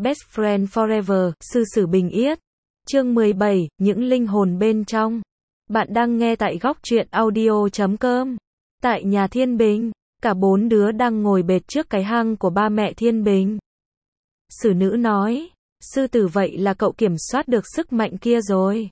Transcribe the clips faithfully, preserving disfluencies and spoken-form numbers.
Best Friend Forever, Sư Sử Bình Yết. Chương mười bảy, những linh hồn bên trong. Bạn đang nghe tại góc truyện audio chấm com. Tại nhà Thiên Bình, cả bốn đứa đang ngồi bệt trước cái hang của ba mẹ Thiên Bình. Sử nữ nói, sư tử vậy là cậu kiểm soát được sức mạnh kia rồi.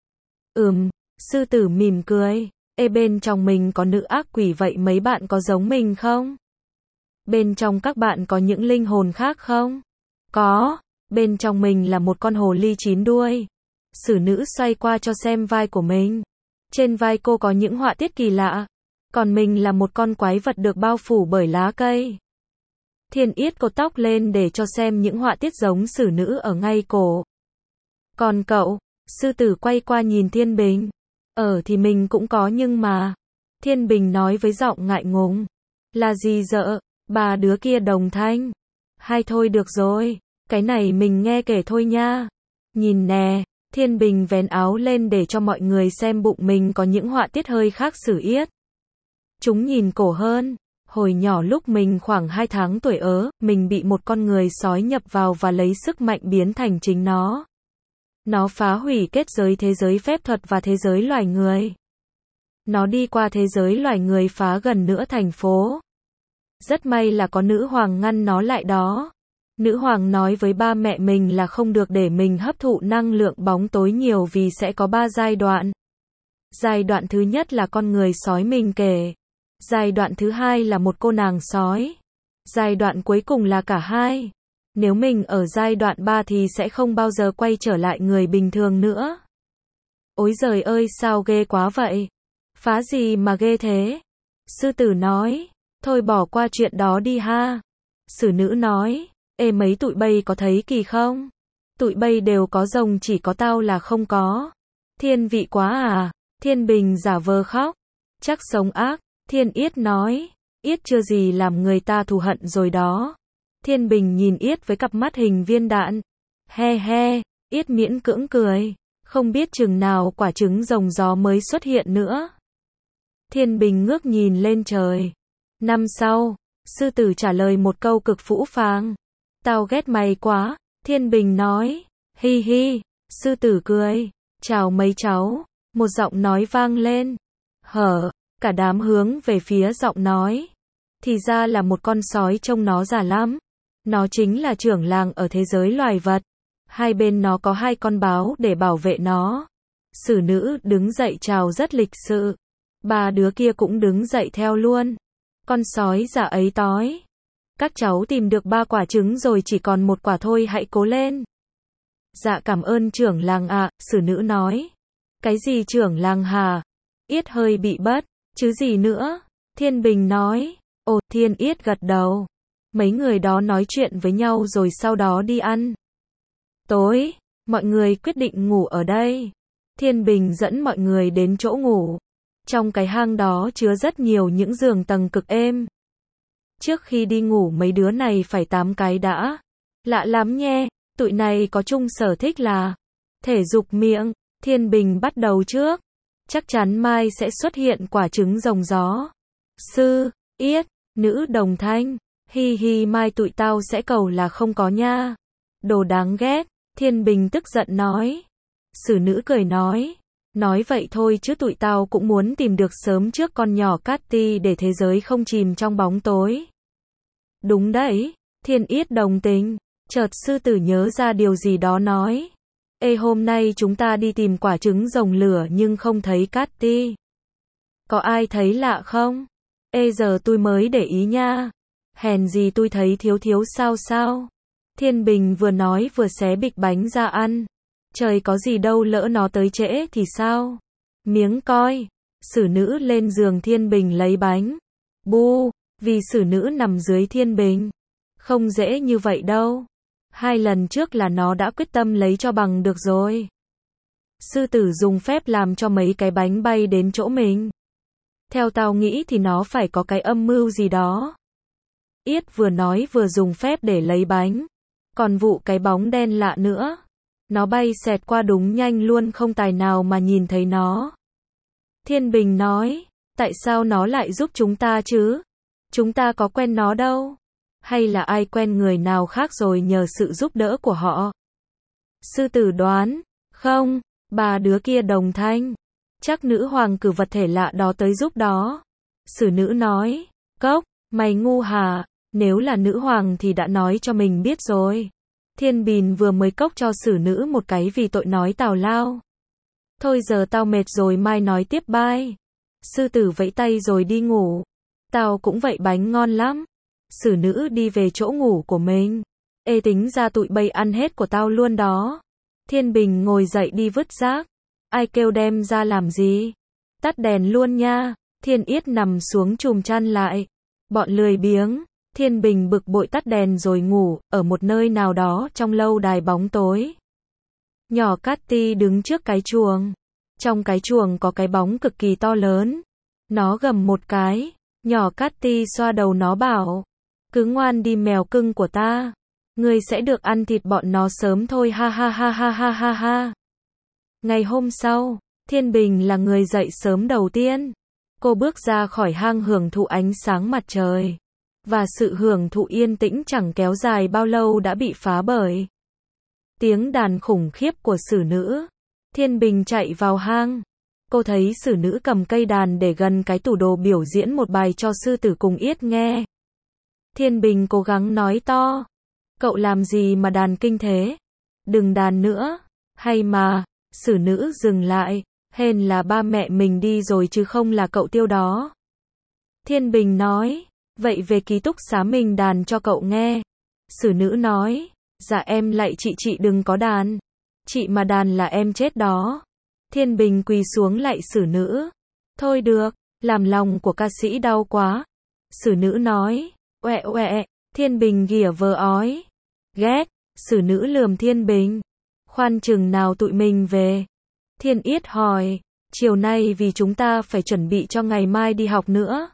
Ừm, sư tử mỉm cười. Ê, bên trong mình có nữ ác quỷ, vậy mấy bạn có giống mình không? Bên trong các bạn có những linh hồn khác không? Có, bên trong mình là một con hồ ly chín đuôi. Sử nữ xoay qua cho xem vai của mình. Trên vai cô có những họa tiết kỳ lạ. Còn mình là một con quái vật được bao phủ bởi lá cây. Thiên Yết cột tóc lên để cho xem những họa tiết giống sử nữ ở ngay cổ. Còn cậu? Sư tử quay qua nhìn Thiên Bình. Ờ thì mình cũng có nhưng mà. Thiên Bình nói với giọng ngại ngùng. Là gì dợ? Ba đứa kia đồng thanh. Hay thôi được rồi. Cái này mình nghe kể thôi nha. Nhìn nè. Thiên Bình vén áo lên để cho mọi người xem bụng mình có những họa tiết hơi khác Sử Yết. Chúng nhìn cổ hơn. Hồi nhỏ lúc mình khoảng hai tháng tuổi ớ, mình bị một con người sói nhập vào và lấy sức mạnh biến thành chính nó. Nó phá hủy kết giới thế giới phép thuật và thế giới loài người. Nó đi qua thế giới loài người phá gần nửa thành phố. Rất may là có nữ hoàng ngăn nó lại đó. Nữ hoàng nói với ba mẹ mình là không được để mình hấp thụ năng lượng bóng tối nhiều vì sẽ có ba giai đoạn. Giai đoạn thứ nhất là con người sói mình kể. Giai đoạn thứ hai là một cô nàng sói. Giai đoạn cuối cùng là cả hai. Nếu mình ở giai đoạn ba thì sẽ không bao giờ quay trở lại người bình thường nữa. Ôi giời ơi, sao ghê quá vậy? Phá gì mà ghê thế? Sư tử nói, thôi bỏ qua chuyện đó đi ha. Sử nữ nói, ê mấy tụi bay có thấy kỳ không? Tụi bay đều có rồng, chỉ có tao là không có. Thiên vị quá à? Thiên Bình giả vờ khóc. Chắc sống ác. Thiên Yết nói, Yết chưa gì làm người ta thù hận rồi đó. Thiên Bình nhìn Yết với cặp mắt hình viên đạn. He he, Yết miễn cưỡng cười. Không biết chừng nào quả trứng rồng gió mới xuất hiện nữa. Thiên Bình ngước nhìn lên trời. Năm sau, sư tử trả lời một câu cực phũ phàng. Tao ghét mày quá. Thiên Bình nói. Hi hi. Sư tử cười. Chào mấy cháu. Một giọng nói vang lên. Hở. Cả đám hướng về phía giọng nói. Thì ra là một con sói, trông nó già lắm. Nó chính là trưởng làng ở thế giới loài vật. Hai bên nó có hai con báo để bảo vệ nó. Sử nữ đứng dậy chào rất lịch sự. Ba đứa kia cũng đứng dậy theo luôn. Con sói già ấy tói. Các cháu tìm được ba quả trứng rồi, chỉ còn một quả thôi, hãy cố lên. Dạ cảm ơn trưởng làng ạ, sử nữ nói. Cái gì trưởng làng hả? Yết hơi bị bất. Chứ gì nữa? Thiên Bình nói. Ồ, Thiên Yết gật đầu. Mấy người đó nói chuyện với nhau rồi sau đó đi ăn. Tối, mọi người quyết định ngủ ở đây. Thiên Bình dẫn mọi người đến chỗ ngủ. Trong cái hang đó chứa rất nhiều những giường tầng cực êm. Trước khi đi ngủ mấy đứa này phải tám cái đã. Lạ lắm nhé, tụi này có chung sở thích là thể dục miệng. Thiên Bình bắt đầu trước. Chắc chắn mai sẽ xuất hiện quả trứng rồng gió. Sư Yết, nữ đồng thanh. Hi hi, mai tụi tao sẽ cầu là không có nha. Đồ đáng ghét. Thiên Bình tức giận nói. Sử nữ cười nói. Nói vậy thôi chứ tụi tao cũng muốn tìm được sớm trước con nhỏ Cathy để thế giới không chìm trong bóng tối. Đúng đấy. Thiên Yết đồng tình. Chợt sư tử nhớ ra điều gì đó nói. Ê, hôm nay chúng ta đi tìm quả trứng rồng lửa nhưng không thấy Cathy. Có ai thấy lạ không? Ê, giờ tôi mới để ý nha. Hèn gì tôi thấy thiếu thiếu sao sao. Thiên Bình vừa nói vừa xé bịch bánh ra ăn. Trời, có gì đâu, lỡ nó tới trễ thì sao? Miếng coi. Sử nữ lên giường Thiên Bình lấy bánh. Bu, vì sử nữ nằm dưới Thiên Bình. Không dễ như vậy đâu. Hai lần trước là nó đã quyết tâm lấy cho bằng được rồi. Sư tử dùng phép làm cho mấy cái bánh bay đến chỗ mình. Theo tao nghĩ thì nó phải có cái âm mưu gì đó. Yết vừa nói vừa dùng phép để lấy bánh. Còn vụ cái bóng đen lạ nữa. Nó bay xẹt qua đúng nhanh luôn, không tài nào mà nhìn thấy nó. Thiên Bình nói. Tại sao nó lại giúp chúng ta chứ? Chúng ta có quen nó đâu. hay là ai quen người nào khác rồi nhờ sự giúp đỡ của họ? Sư tử đoán, không, ba đứa kia đồng thanh. Chắc nữ hoàng cử vật thể lạ đó tới giúp đó. Sử nữ nói, Cốc, mày ngu hả, nếu là nữ hoàng thì đã nói cho mình biết rồi. Thiên Bìn vừa mới cốc cho sử nữ một cái vì tội nói tào lao. Thôi giờ tao mệt rồi mai nói tiếp bye. Sư tử vẫy tay rồi đi ngủ. Tao cũng vậy bánh ngon lắm. Sử nữ đi về chỗ ngủ của mình. Ê tính ra tụi bay ăn hết của tao luôn đó. Thiên Bình ngồi dậy đi vứt rác. Ai kêu đem ra làm gì? Tắt đèn luôn nha. Thiên Yết nằm xuống chùm chăn lại. Bọn lười biếng. Thiên Bình bực bội tắt đèn rồi ngủ, ở một nơi nào đó trong lâu đài bóng tối. Nhỏ Catti đứng trước cái chuồng. Trong cái chuồng có cái bóng cực kỳ to lớn. Nó gầm một cái. Nhỏ Catti xoa đầu nó bảo. Cứ ngoan đi mèo cưng của ta. Ngươi sẽ được ăn thịt bọn nó sớm thôi ha ha ha ha ha ha ha. Ngày hôm sau, Thiên Bình là người dậy sớm đầu tiên. Cô bước ra khỏi hang hưởng thụ ánh sáng mặt trời. Và sự hưởng thụ yên tĩnh chẳng kéo dài bao lâu đã bị phá bởi tiếng đàn khủng khiếp của sử nữ. Thiên Bình chạy vào hang. Cô thấy sử nữ cầm cây đàn để gần cái tủ đồ biểu diễn một bài cho sư tử cùng Yết nghe. Thiên Bình cố gắng nói to. Cậu làm gì mà đàn kinh thế? Đừng đàn nữa. Hay mà, sử nữ dừng lại. Hên là ba mẹ mình đi rồi chứ không là cậu Tiêu đó. Thiên Bình nói. Vậy về ký túc xá mình đàn cho cậu nghe. Sử nữ nói. Dạ em lạy chị chị đừng có đàn. Chị mà đàn là em chết đó. Thiên Bình quỳ xuống lạy sử nữ. Thôi được, làm lòng của ca sĩ đau quá. Sử nữ nói. Oẹ oẹ, Thiên Bình ghỉa vờ ói. Ghét, sử nữ lườm Thiên Bình. Khoan chừng nào tụi mình về. Thiên Yết hỏi. Chiều nay vì chúng ta phải chuẩn bị cho ngày mai đi học nữa.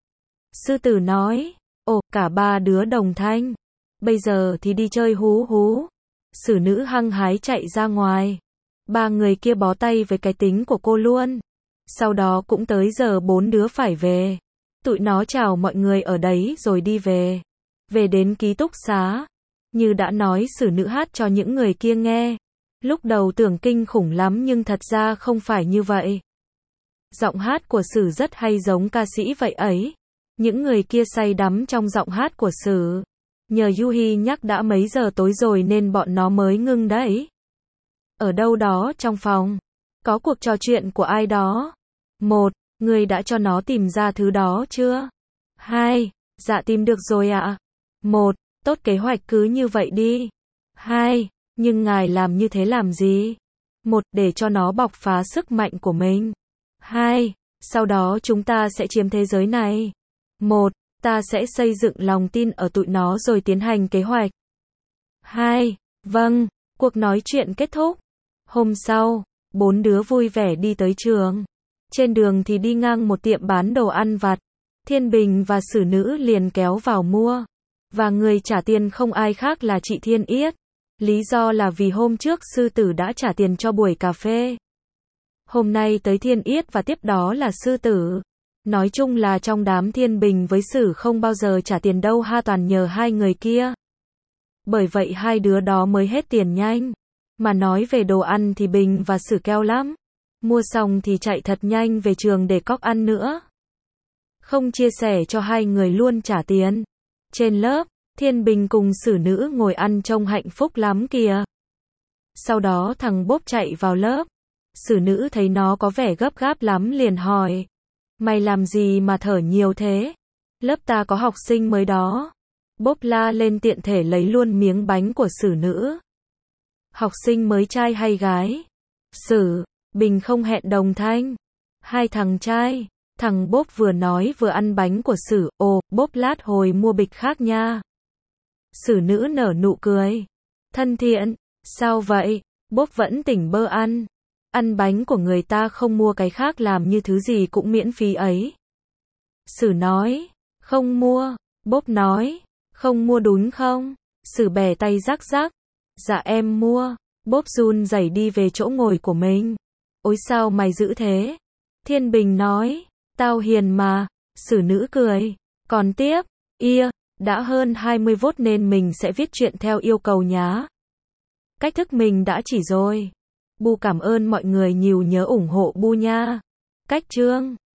Sư tử nói. Ồ, cả ba đứa đồng thanh. Bây giờ thì đi chơi hú hú. Sử nữ hăng hái chạy ra ngoài. Ba người kia bó tay với cái tính của cô luôn. Sau đó cũng tới giờ bốn đứa phải về. Tụi nó chào mọi người ở đấy rồi đi về. Về đến ký túc xá. Như đã nói sử nữ hát cho những người kia nghe. Lúc đầu tưởng kinh khủng lắm nhưng thật ra không phải như vậy. Giọng hát của sử rất hay giống ca sĩ vậy ấy. Những người kia say đắm trong giọng hát của sử. Nhờ Yuhi nhắc đã mấy giờ tối rồi nên bọn nó mới ngưng đấy. Ở đâu đó trong phòng. Có cuộc trò chuyện của ai đó. Một, người đã cho nó tìm ra thứ đó chưa? Hai, dạ tìm được rồi ạ. Một, tốt kế hoạch cứ như vậy đi. Hai, nhưng ngài làm như thế làm gì? Một, để cho nó bộc phá sức mạnh của mình. Hai, sau đó chúng ta sẽ chiếm thế giới này. Một, ta sẽ xây dựng lòng tin ở tụi nó rồi tiến hành kế hoạch. Hai, vâng, cuộc nói chuyện kết thúc. Hôm sau, bốn đứa vui vẻ đi tới trường. Trên đường thì đi ngang một tiệm bán đồ ăn vặt. Thiên Bình và sử nữ liền kéo vào mua. Và người trả tiền không ai khác là chị Thiên Yết. Lý do là vì hôm trước sư tử đã trả tiền cho buổi cà phê. Hôm nay tới Thiên Yết và tiếp đó là sư tử. Nói chung là trong đám Thiên Bình với sử không bao giờ trả tiền đâu ha, toàn nhờ hai người kia. Bởi vậy hai đứa đó mới hết tiền nhanh. Mà nói về đồ ăn thì Bình và sử keo lắm. Mua xong thì chạy thật nhanh về trường để cóc ăn nữa. Không chia sẻ cho hai người luôn trả tiền. Trên lớp, Thiên Bình cùng sử nữ ngồi ăn trông hạnh phúc lắm kìa. Sau đó thằng Bốp chạy vào lớp. Sử nữ thấy nó có vẻ gấp gáp lắm liền hỏi. Mày làm gì mà thở nhiều thế? Lớp ta có học sinh mới đó. Bốp la lên tiện thể lấy luôn miếng bánh của sử nữ. Học sinh mới trai hay gái? Sử, Bình không hẹn đồng thanh. Hai thằng trai. Thằng Bốp vừa nói vừa ăn bánh của sử. Ồ, Bốp lát hồi mua bịch khác nha. Sử nữ nở nụ cười. Thân thiện. Sao vậy? Bốp vẫn tỉnh bơ ăn. Ăn bánh của người ta không mua cái khác làm như thứ gì cũng miễn phí ấy. Sử nói. Không mua. Bốp nói. Không mua đúng không? Sử bẻ tay rắc rắc. Dạ em mua. Bốp run rẩy đi về chỗ ngồi của mình. Ôi sao mày dữ thế? Thiên Bình nói. Tao hiền mà. Sử nữ cười. Còn tiếp. Ia. Đã hơn hai mươi vốt nên mình sẽ viết chuyện theo yêu cầu nhá. Cách thức mình đã chỉ rồi. Bu cảm ơn mọi người nhiều nhớ ủng hộ Bu nha. Cách chương